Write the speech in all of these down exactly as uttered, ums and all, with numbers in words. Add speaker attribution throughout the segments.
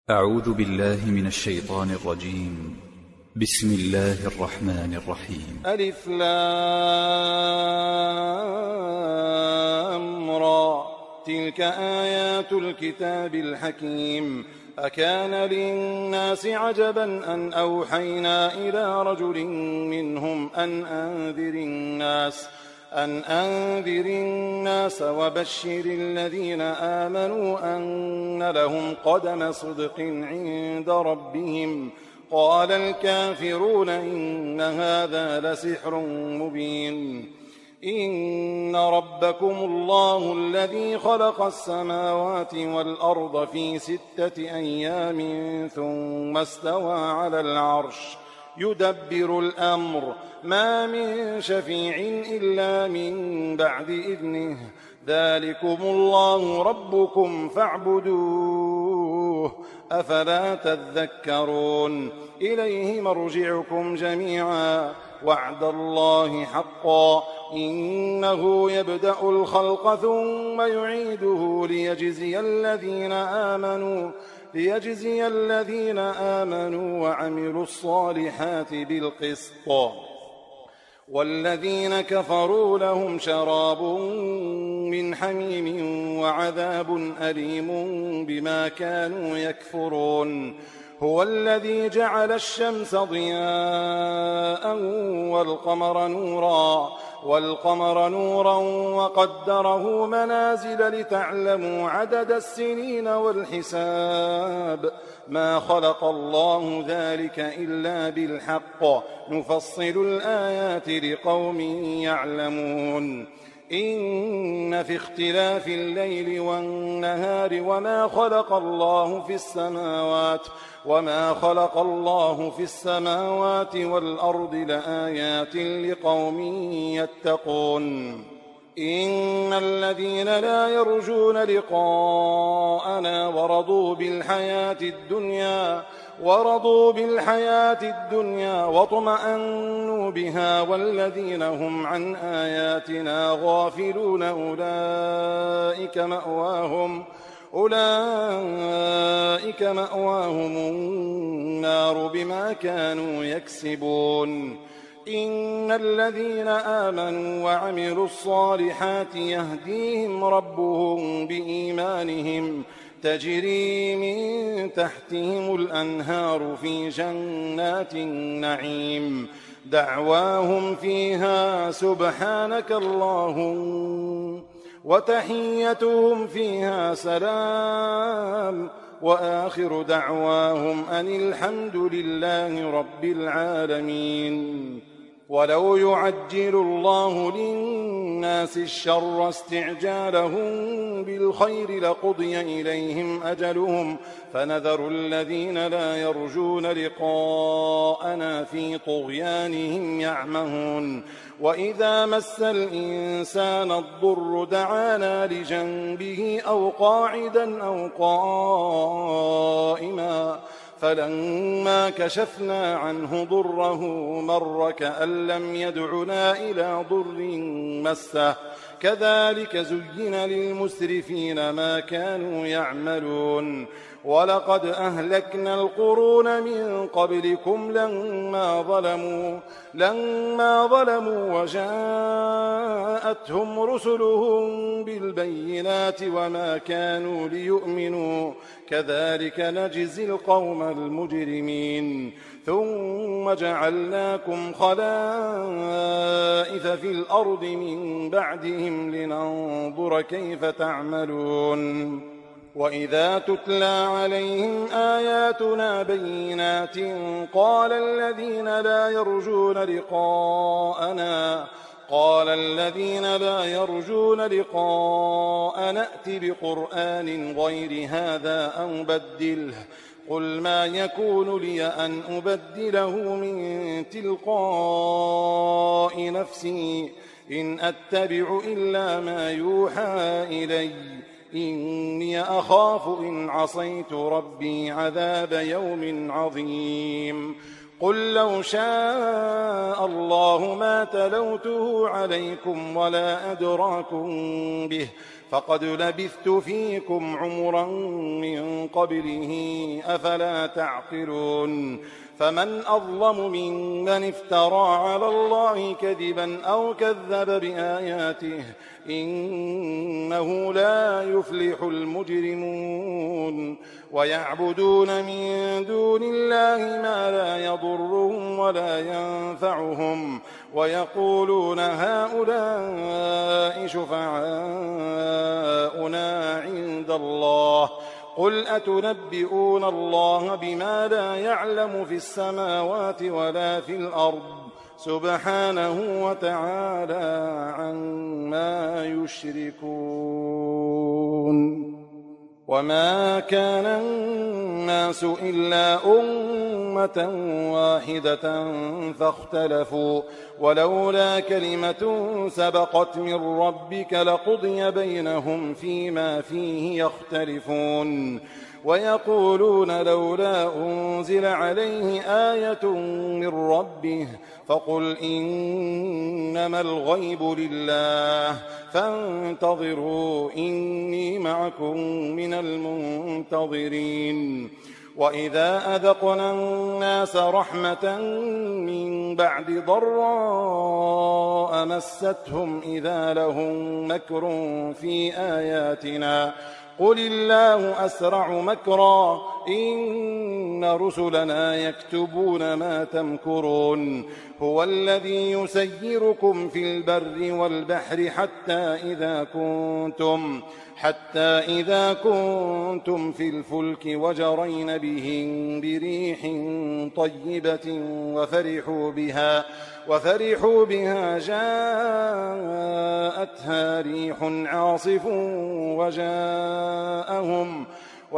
Speaker 1: أعوذ بالله من الشيطان الرجيم. بسم الله الرحمن الرحيم.
Speaker 2: ألف لام را تلك آيات الكتاب الحكيم. أكان للناس عجبا أن أوحينا إلى رجل منهم أن أنذر الناس أن أنذر الناس وبشر الذين آمنوا أن لهم قدم صدق عند ربهم. قال الكافرون إن هذا لسحر مبين. إن ربكم الله الذي خلق السماوات والأرض في ستة أيام ثم استوى على العرش يدبر الأمر ما من شفيع إلا من بعد إذنه ذلكم الله ربكم فاعبدوه أفلا تذكرون. إليه مرجعكم جميعا وعد الله حقا إنه يبدأ الخلق ثم يعيده ليجزي الذين آمنوا ليجزي الذين آمنوا وعملوا الصالحات بالقسط والذين كفروا لهم شراب من حميم وعذاب أليم بما كانوا يكفرون. هو الذي جعل الشمس ضياء والقمر نورا والقمر نورا وقدره منازل لتعلموا عدد السنين والحساب ما خلق الله ذلك إلا بالحق نفصل الآيات لقوم يعلمون. إن في اختلاف الليل والنهار وما خلق الله في السماوات وما خلق الله في السماوات والأرض لآيات لقوم يتقون. إن الذين لا يرجون لقاءنا ورضوا بالحياة الدنيا ورضوا بالحياة الدنيا واطمأنوا بها والذين هم عن آياتنا غافلون أولئك مأواهم أولئك مأواهم النار بما كانوا يكسبون. إن الذين آمنوا وعملوا الصالحات يهديهم ربهم بإيمانهم تجري من تحتهم الأنهار في جنات النعيم دعواهم فيها سبحانك اللهم وتحيتهم فيها سلام وآخر دعواهم أن الحمد لله رب العالمين. ولو يعجل الله للناس الشر استعجالهم بالخير لقضي إليهم أجلهم فنذر الذين لا يرجون لقاءنا في طغيانهم يعمهون. وإذا مس الإنسان الضر دعانا لجنبه أو قاعدا أو قائما فلما كشفنا عنه ضره مر كأن لم يدعنا إلى ضر مسه كذلك زين للمسرفين ما كانوا يعملون. ولقد أهلكنا القرون من قبلكم لما ظلموا لما ظلموا وجاءتهم رسلهم بالبينات وما كانوا ليؤمنوا كذلك نجزي القوم المجرمين. ثم جعلناكم خلائف في الأرض من بعدهم لننظر كيف تعملون. وإذا تتلى عليهم آياتنا بينات قال الذين لا يرجون لقاءنا قال الذين لا يرجون لقاءنا ائت بقرآن غير هذا أو بدله قل ما يكون لي أن أبدله من تلقاء نفسي إن أتبع إلا ما يوحى إلي إني أخاف إن عصيت ربي عذاب يوم عظيم. قل لو شاء الله ما تلوته عليكم ولا أدراكم به فقد لبثت فيكم عمرا من قبله أفلا تعقلون فمن أظلم ممن افترى على الله كذبا أو كذب بآياته إنه لا يفلح المجرمون ويعبدون من دون الله ما لا يضرهم ولا ينفعهم ويقولون هؤلاء شفعاؤنا عند الله قل أتنبئون الله بما لا يعلم في السماوات ولا في الأرض سبحانه وتعالى عما يشركون وما كان الناس إلا أمة واحدة فاختلفوا ولولا كلمة سبقت من ربك لقضي بينهم فيما فيه يختلفون ويقولون لولا أنزل عليه آية من ربه فقل إنما الغيب لله فانتظروا إني معكم من المنتظرين وإذا أذقنا الناس رحمة من بعد ضراء مستهم إذا لهم مكر في آياتنا قل الله أسرع مكرا إن رسلنا يكتبون ما تمكرون هو الذي يسيركم في البر والبحر حتى إذا كنتم حتى إذا كنتم في الفلك وجرين بهم بريح طيبة وفرحوا بها وفرحوا بها جاءتها ريح عاصف وجاءهم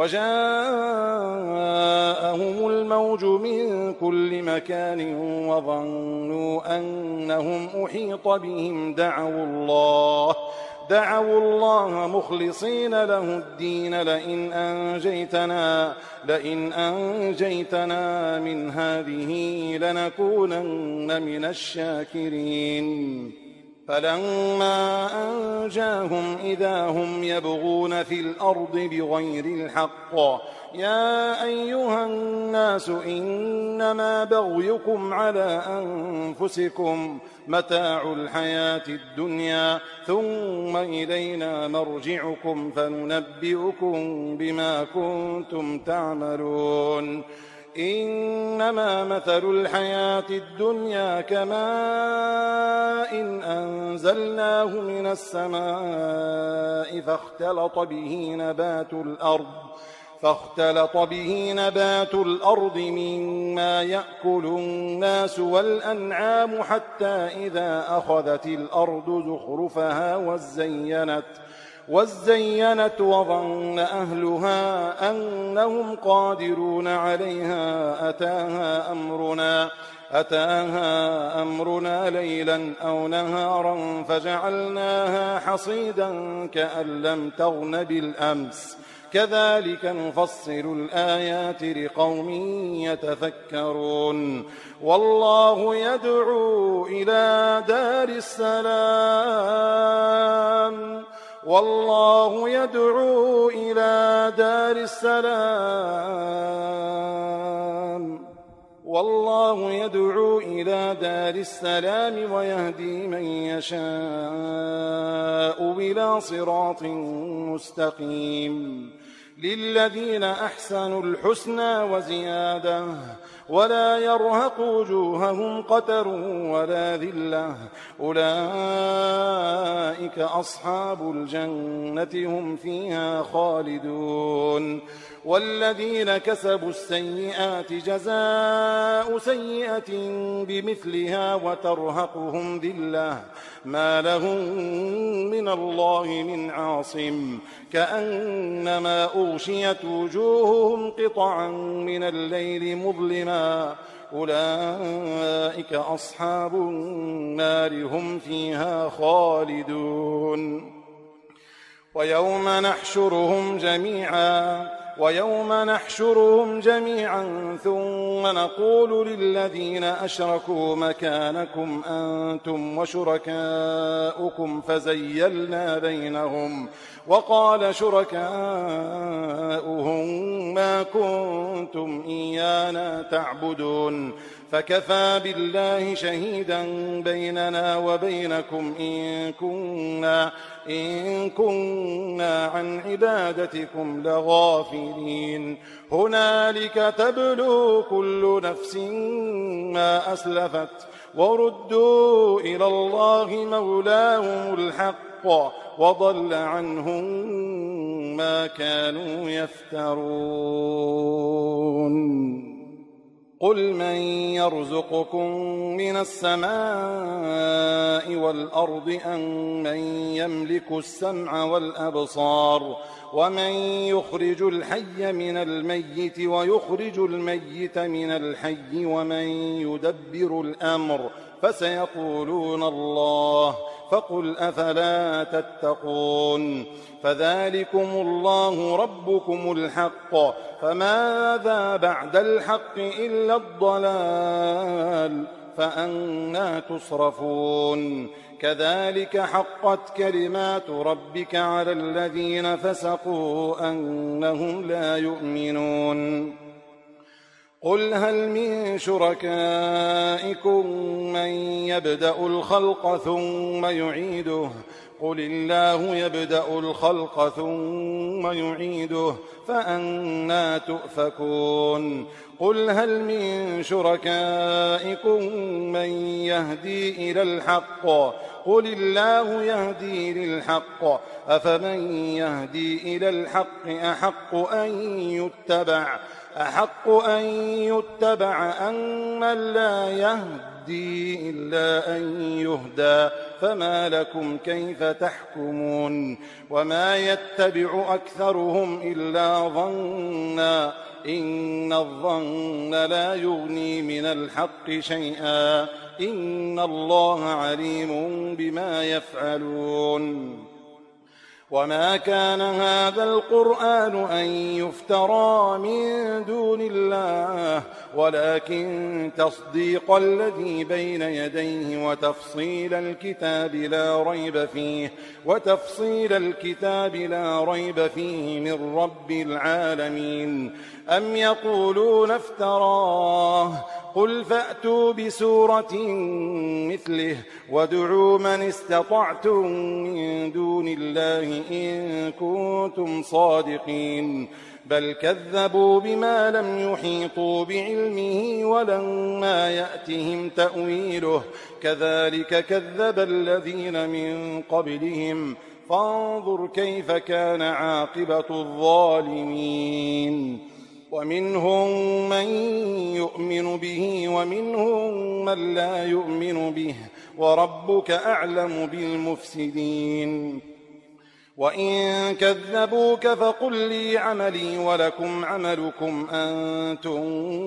Speaker 2: وجاءهم الموج من كل مكان وظنوا أنهم أحيط بهم دعوا الله دعوا الله مخلصين له الدين لئن أنجيتنا لئن أنجيتنا من هذه لنكونن من الشاكرين فلما أنجاهم إذا هم يبغون في الأرض بغير الحق يا أيها الناس إنما بغيكم على أنفسكم متاع الحياة الدنيا ثم إلينا مرجعكم فننبئكم بما كنتم تعملون إنما مثل الحياة الدنيا كماء إن أنزلناه من السماء فاختلط به نبات الأرض فاختلط به نبات الأرض مما يأكل الناس والأنعام حتى إذا أخذت الأرض زخرفها وزينت وزينت وظن أهلها أنهم قادرون عليها أتاها أمرنا أتاها أمرنا ليلا أو نهارا فجعلناها حصيدا كأن لم تغن بالأمس كذلك نفصل الآيات لقوم يتفكرون والله يدعو إلى دار السلام والله يدعو إلى دار السلام والله يدعو إلى دار السلام ويهدي من يشاء إلى صراط مستقيم للذين أحسنوا الحسنى وزيادة ولا يرهق وجوههم قتر ولا ذلة أولئك أصحاب الجنة هم فيها خالدون والذين كسبوا السيئات جزاء سيئة بمثلها وترهقهم ذلة ما لهم من الله من عاصم كأنما أغشيت وجوههم قطعا من الليل مظلما أولئك أصحاب النار هم فيها خالدون ويوم نحشرهم جميعا ويوم نحشرهم جميعا ثم نقول للذين أشركوا مكانكم أنتم وشركاؤكم فزيلنا بينهم وقال شركاؤهم ما كنتم إيانا تعبدون فكفى بالله شهيدا بيننا وبينكم إن كنا, إن كنا عن عبادتكم لغافلين هنالك تبلو كل نفس ما أسلفت وردوا إلى الله مولاهم الحق وضل عنهم ما كانوا يفترون قل من يرزقكم من السماء والأرض أم من يملك السمع والأبصار ومن يخرج الحي من الميت ويخرج الميت من الحي ومن يدبر الأمر فسيقولون الله فقل أفلا تتقون فذلكم الله ربكم الحق فماذا بعد الحق إلا الضلال فأنى تصرفون كذلك حقت كلمات ربك على الذين فسقوا أنهم لا يؤمنون قل هل من شركائكم من يبدأ الخلق ثم يعيده قل الله يبدأ الخلق ثم يعيده فأنى تؤفكون قل هل من شركائكم من يهدي إلى الحق قل الله يهدي للحق أفمن يهدي إلى الحق أحق أن يتبع أحق أن يتبع أمن لا يهدي إلا أن يهدى فما لكم كيف تحكمون وما يتبع أكثرهم إلا ظنا إن الظن لا يغني من الحق شيئا إن الله عليم بما يفعلون وما كان هذا القرآن أن يفترى من دون الله ولكن تصديق الذي بين يديه وتفصيل الكتاب لا ريب فيه وتفصيل الكتاب لا ريب فيه من رب العالمين أم يقولون افتراه قل فأتوا بسورة مثله وادعوا من استطعتم من دون الله إن كنتم صادقين بل كذبوا بما لم يحيطوا بعلمه ولما يأتهم تأويله كذلك كذب الذين من قبلهم فانظر كيف كان عاقبة الظالمين ومنهم من يؤمن به ومنهم من لا يؤمن به وربك أعلم بالمفسدين وإن كذبوك فقل لي عملي ولكم عملكم أنتم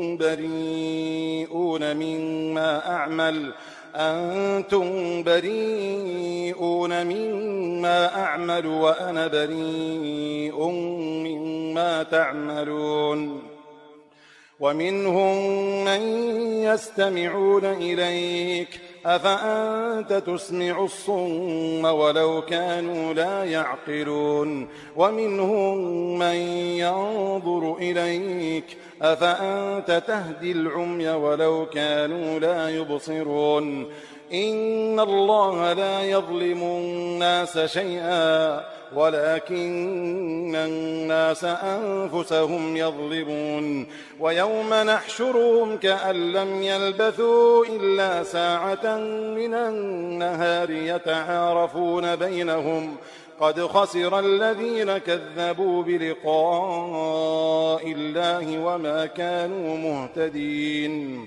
Speaker 2: بريئون مما أعمل أنتم بريئون مما أعمل وأنا بريء مما تعملون ومنهم من يستمعون إليك أفأنت تسمع الصم ولو كانوا لا يعقلون ومنهم من ينظر إليك أفأنت تهدي العمي ولو كانوا لا يبصرون إن الله لا يظلم الناس شيئا ولكن الناس أنفسهم يظلمون ويوم نحشرهم كأن لم يلبثوا إلا ساعة من النهار يتعارفون بينهم قد خسر الذين كذبوا بلقاء الله وما كانوا مهتدين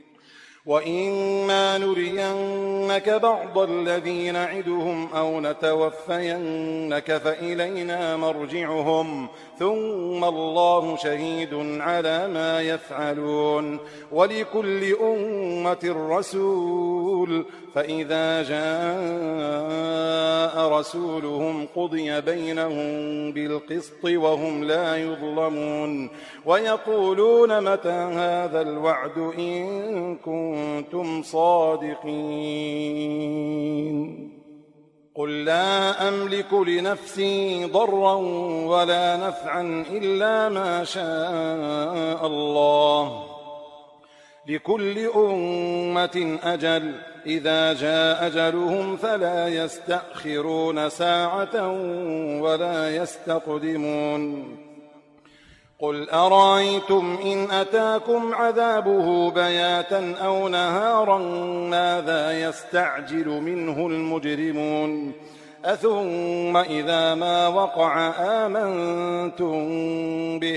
Speaker 2: وإما نرينك بعض الذي نعدهم أو نتوفينك فإلينا مرجعهم ثم الله شهيد على ما يفعلون ولكل أمة رسول فإذا جاء رسولهم قضي بينهم بالقسط وهم لا يظلمون ويقولون متى هذا الوعد إن كنتم صادقين قل لا أملك لنفسي ضرا ولا نفعا إلا ما شاء الله لكل أمة أجل إذا جاء أجلهم فلا يستأخرون ساعة ولا يستقدمون قل أرأيتم إن أتاكم عذابه بياتا أو نهارا ماذا يستعجل منه المجرمون أثم إذا ما وقع آمنتم به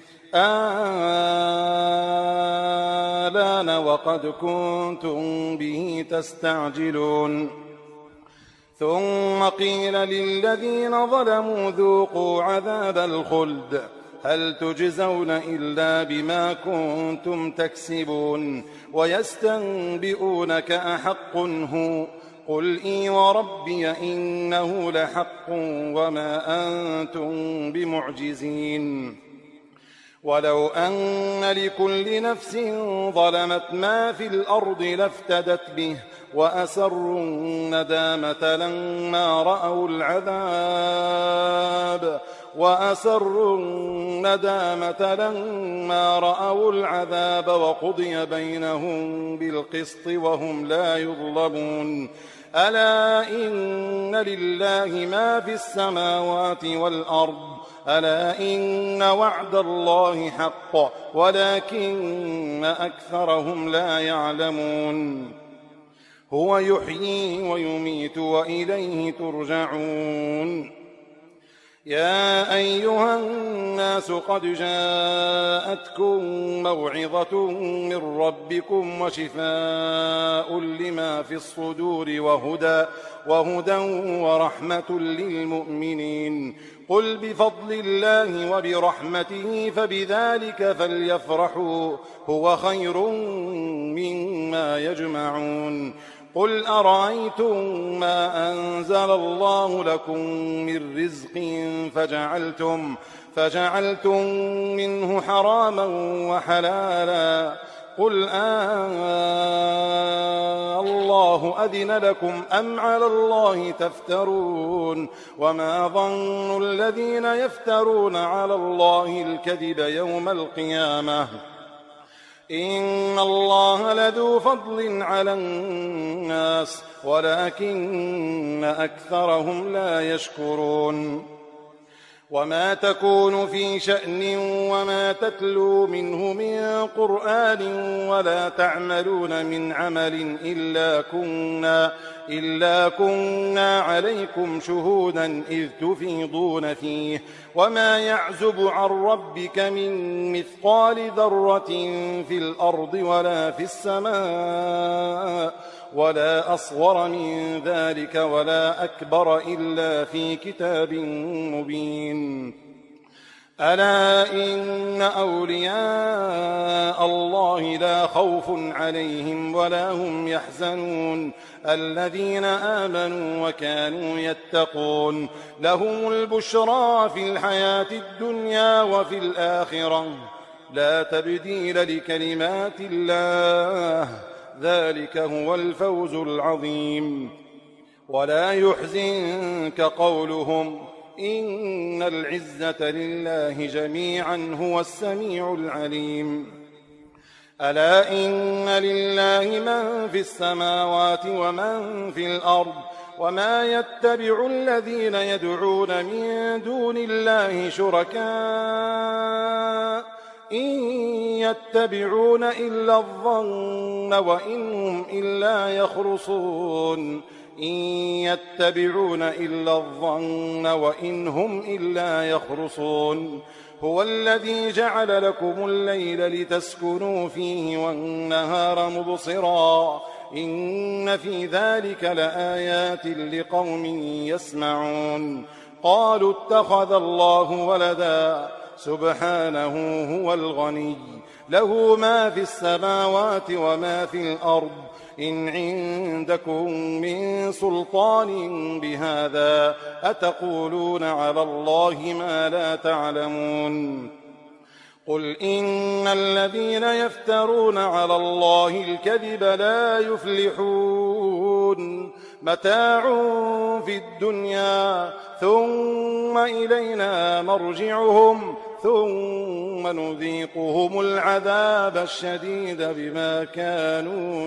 Speaker 2: آلان وقد كنتم به تستعجلون ثم قيل للذين ظلموا ذوقوا عذاب الخلد هل تجزون إلا بما كنتم تكسبون ويستنبئونك أحق هو قل إي وربي إنه لحق وما أنتم بمعجزين ولو أن لكل نفس ظلمت ما في الأرض لافتدت به وأسروا الندامة لما رأوا العذاب وأسروا الندامة لما رأوا العذاب وقضي بينهم بالقسط وهم لا يظلمون ألا إن لله ما في السماوات والأرض ألا إن وعد الله حق ولكن أكثرهم لا يعلمون هو يحيي ويميت وإليه ترجعون يا أيها الناس قد جاءتكم موعظة من ربكم وشفاء لما في الصدور وهدى, وهدى ورحمة للمؤمنين قل بفضل الله وبرحمته فبذلك فليفرحوا هو خير مما يجمعون قل أرأيتم ما أنزل الله لكم من رزق فجعلتم, فجعلتم منه حراما وحلالا قل آه الله أذن لكم أم على الله تفترون وما ظن الذين يفترون على الله الكذب يوم القيامة إن الله لذو فضل على الناس ولكن أكثرهم لا يشكرون وما تكون في شأن وما تتلو منه من قرآن ولا تعملون من عمل إلا كنا, إلا كنا عليكم شهودا إذ تفيضون فيه وما يعزب عن ربك من مثقال ذرة في الأرض ولا في السماء ولا أصغر من ذلك ولا أكبر إلا في كتاب مبين ألا إن أولياء الله لا خوف عليهم ولا هم يحزنون الذين آمنوا وكانوا يتقون لهم البشرى في الحياة الدنيا وفي الآخرة لا تبديل لكلمات الله ذلك هو الفوز العظيم ولا يحزنك قولهم إن العزة لله جميعا هو السميع العليم ألا إن لله من في السماوات ومن في الأرض وما يتبع الذين يدعون من دون الله شركاء إن يتبعون إلا الظن وإن هم إلا يخرصون إن يتبعون إلا الظن وإن هم إلا يخرصون هو الذي جعل لكم الليل لتسكنوا فيه والنهار مبصرا إن في ذلك لآيات لقوم يسمعون قالوا اتخذ الله ولدا سبحانه هو الغني له ما في السماوات وما في الأرض إن عندكم من سلطان بهذا أتقولون على الله ما لا تعلمون قل إن الذين يفترون على الله الكذب لا يفلحون متاع في الدنيا ثم إلينا مرجعهم ثم نذيقهم العذاب الشديد بما كانوا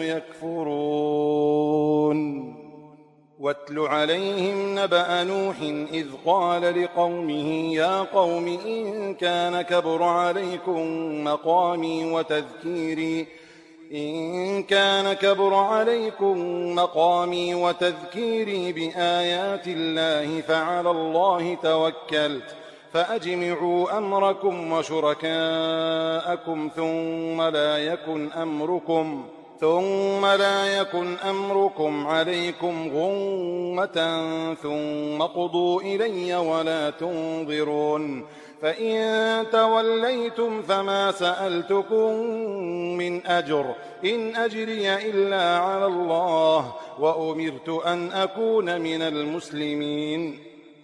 Speaker 2: يكفرون واتل عليهم نبأ نوح إذ قال لقومه يا قوم إن كان كبر عليكم مقامي وتذكيري إن كان كبر عليكم مقامي وتذكيري بآيات الله فعلى الله توكلت فأجمعوا أمركم وشركاءكم ثم لا يكن أمركم ثم لا يكن أمركم عليكم غمة ثم قضوا إلي ولا تنظرون فإن توليتم فما سألتكم من أجر إن أجري إلا على الله وأمرت أن أكون من المسلمين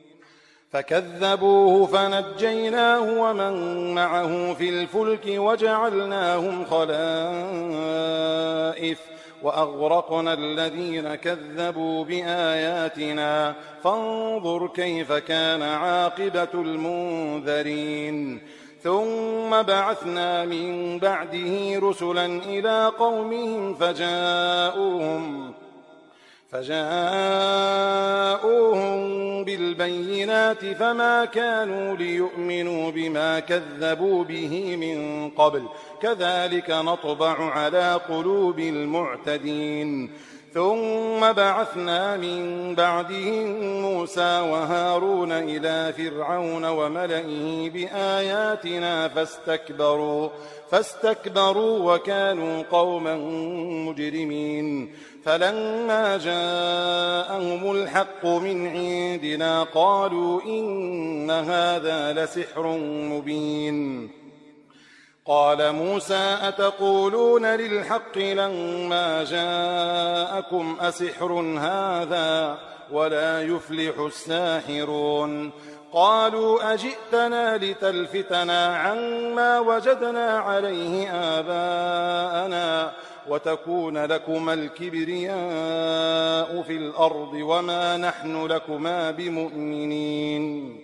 Speaker 2: فكذبوه فنجيناه ومن معه في الفلك وجعلناهم خلائف وأغرقنا الذين كذبوا بآياتنا فانظر كيف كان عاقبة المنذرين ثم بعثنا من بعده رسلا إلى قومهم فجاءوهم فجاءوهم بالبينات فما كانوا ليؤمنوا بما كذبوا به من قبل كذلك نطبع على قلوب المعتدين ثم بعثنا من بعدهم موسى وهارون إلى فرعون وملئه بآياتنا فاستكبروا فاستكبروا وكانوا قوما مجرمين فلما جاءهم الحق من عندنا قالوا إن هذا لسحر مبين قال موسى أتقولون للحق لما جاءكم أسحر هذا ولا يفلح الساحرون قالوا أجئتنا لتلفتنا عما وجدنا عليه آباءنا وتكون لكما الكبرياء في الأرض وما نحن لكما بمؤمنين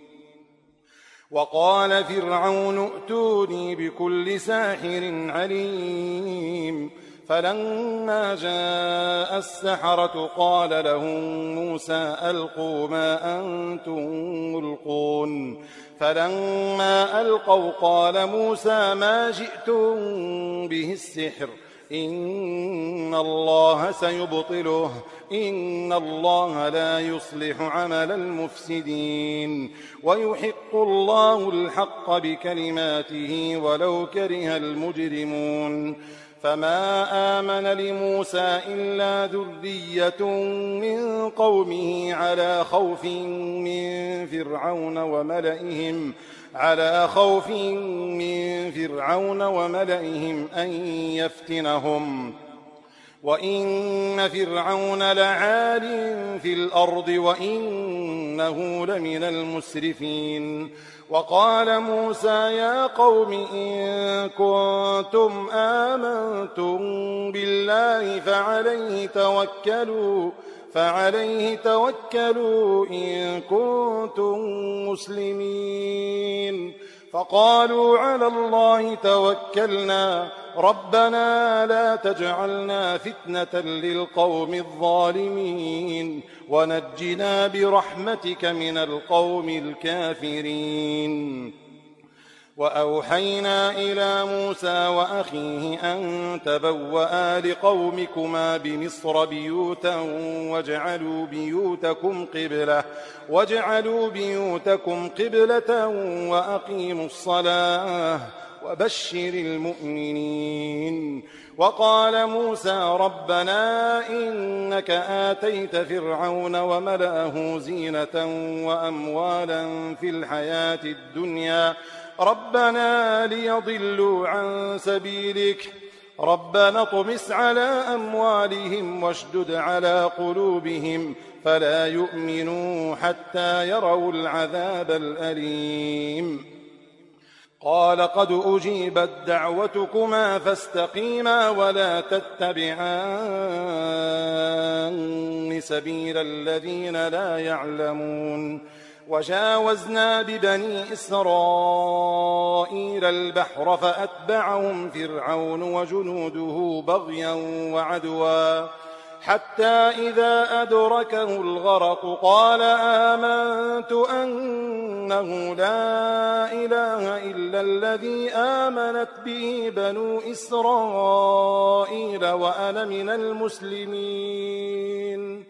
Speaker 2: وقال فرعون ائتوني بكل ساحر عليم فلما جاء السحرة قال لهم موسى ألقوا ما أنتم ملقون فلما ألقوا قال موسى ما جئتم به السحر إن الله سيبطله إن الله لا يصلح عمل المفسدين ويحق الله الحق بكلماته ولو كره المجرمون فما آمن لموسى إلا ذرية من قومه على خوف من فرعون وملئهم على خوف من فرعون وملئهم أن يفتنهم وإن فرعون لعال في الأرض وإنه لمن المسرفين وقال موسى يا قوم إن كنتم آمنتم بالله فعليه توكلوا فعليه توكلوا إن كنتم مسلمين فقالوا على الله توكلنا ربنا لا تجعلنا فتنة للقوم الظالمين ونجنا برحمتك من القوم الكافرين وأوحينا إلى موسى وأخيه أن تبوأ لقومكما بمصر بيوتا واجعلوا بيوتكم قبلة واجعلوا بيوتكم قبلة وأقيموا الصلاة وبشر المؤمنين. وقال موسى ربنا إنك آتيت فرعون وملأه زينة وأموالا في الحياة الدنيا ربنا ليضلوا عن سبيلك ربنا اطمس على أموالهم واشدد على قلوبهم فلا يؤمنوا حتى يروا العذاب الأليم. قال قد أجيبت دعوتكما فاستقيما ولا تتبعان سبيل الذين لا يعلمون. وجاوزنا ببني إسرائيل البحر فأتبعهم فرعون وجنوده بغيا وعدوا حتى إذا أدركه الغرق قال آمنت أنه لا إله إلا الذي آمنت به بنو إسرائيل وأنا من المسلمين.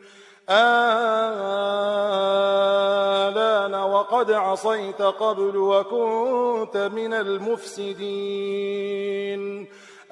Speaker 2: آلان وقد عصيت قبل وكنت من المفسدين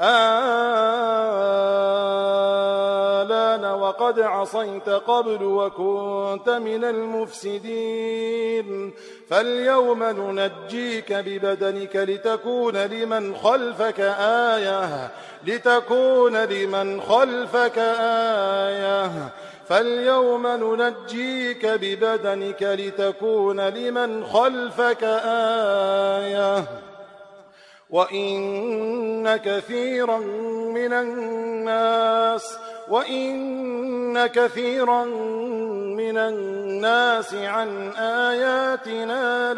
Speaker 2: آلان وقد عصيت قبل وكنت من المفسدين فاليوم ننجيك ببدنك لتكون لمن خلفك آية لتكون لمن خلفك آية فاليوم ننجيك ببدنك لتكون لمن خلفك آية وإن كثيرا من الناس وإن كثيرا من الناس عن آياتنا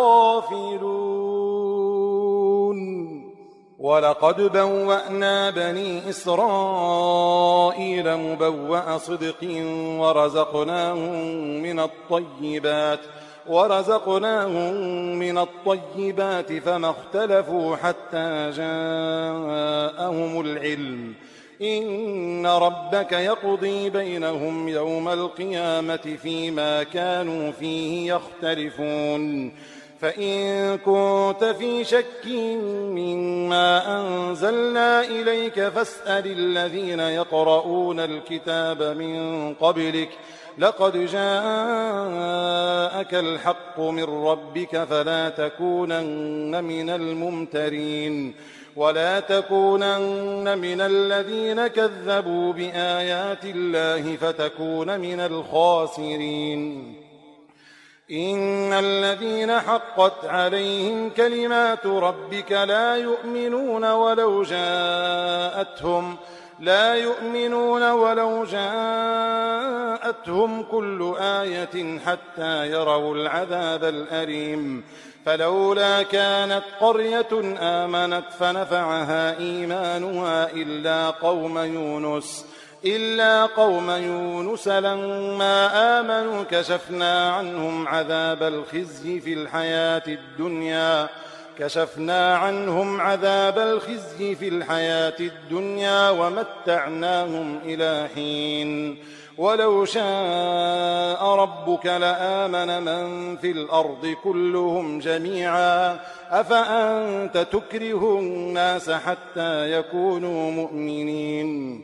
Speaker 2: لغافلون. ولقد بوأنا بني إسرائيل مبوأ صدق ورزقناهم من الطيبات ورزقناهم من الطيبات فما اختلفوا حتى جاءهم العلم إن ربك يقضي بينهم يوم القيامة فيما كانوا فيه يختلفون. فإن كنت في شك مما أنزلنا إليك فاسأل الذين يقرؤون الكتاب من قبلك لقد جاءك الحق من ربك فلا تكونن من الممترين ولا تكونن من الذين كذبوا بآيات الله فتكون من الخاسرين. إن الذين حقت عليهم كلمات ربك لا يؤمنون ولو جاءتهم لا يؤمنون ولو جاءتهم كل آية حتى يروا العذاب الأليم. فلولا كانت قرية آمنت فنفعها إيمانها إلا قوم يونس إلا قوم يونس لما آمنوا كشفنا عنهم عذاب الخزي في الحياة الدنيا كشفنا عنهم عذاب الخزي في الحياة الدنيا ومتعناهم إلى حين. ولو شاء ربك لآمن من في الأرض كلهم جميعا أفأنت تكره الناس حتى يكونوا مؤمنين.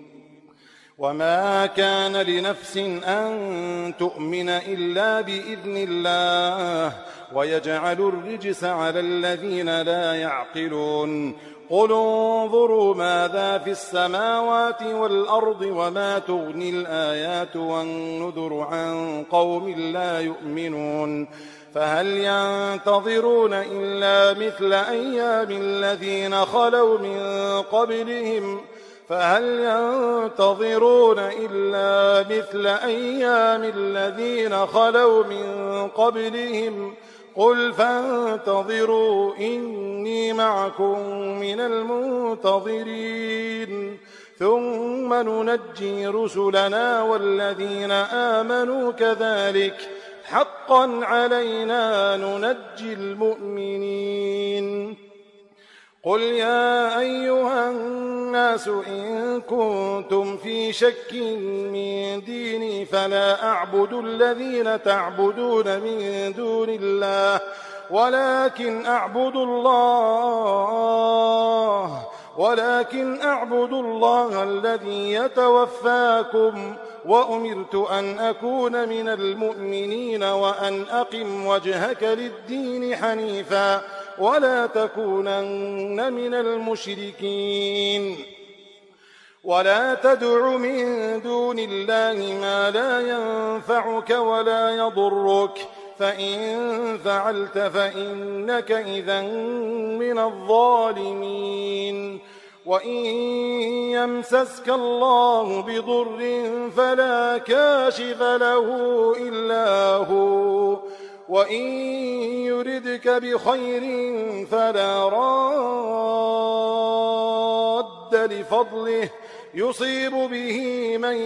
Speaker 2: وما كان لنفس أن تؤمن إلا بإذن الله ويجعل الرجس على الذين لا يعقلون. قل انظروا ماذا في السماوات والأرض وما تغني الآيات والنذر عن قوم لا يؤمنون. فهل ينتظرون إلا مثل أيام الذين خلوا من قبلهم فهل ينتظرون إلا مثل أيام الذين خلوا من قبلهم قل فانتظروا إني معكم من المنتظرين ثم ننجي رسلنا والذين آمنوا كذلك حقا علينا ننجي المؤمنين. قل يا أيها الناس إن كنتم في شك من ديني فلا أعبد الذين تعبدون من دون الله ولكن أعبد الله ولكن أعبدوا الله الذي يتوفاكم وأمرت أن أكون من المؤمنين وأن أقم وجهك للدين حنيفا ولا تكونن من المشركين ولا تدع من دون الله ما لا ينفعك ولا يضرك فإن فعلت فإنك إذا من الظالمين وإن يمسسك الله بضر فلا كاشف له إلا هو وإن يردك بخير فلا راد لفضله يصيب به من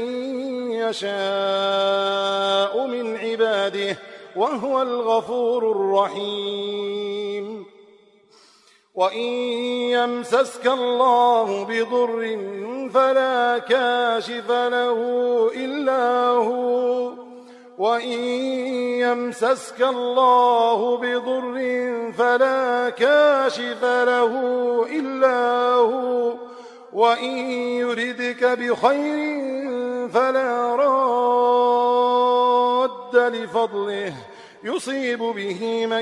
Speaker 2: يشاء من عباده وهو الغفور الرحيم وإن يمسسك الله بضر فلا كاشف له إلا هو وإن يمسسك الله بضر فلا كاشف له إلا هو وإن يردك بخير فلا راد لفضله يصيب به من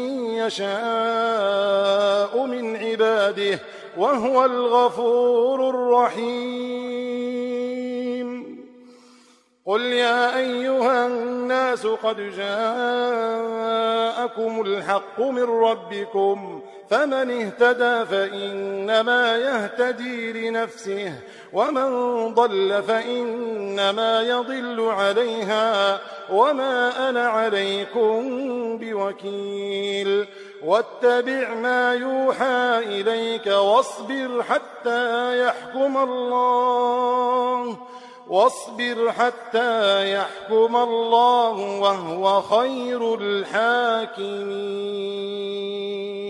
Speaker 2: يشاء من عباده وهو الغفور الرحيم قل يا أيها الناس قد جاءكم الحق من ربكم فمن اهتدى فإنما يهتدي لنفسه ومن ضل فإنما يضل عليها وما أنا عليكم بوكيل واتبع ما يوحى إليك واصبر حتى يحكم الله واصبر حتى يحكم الله وهو خير الحاكمين.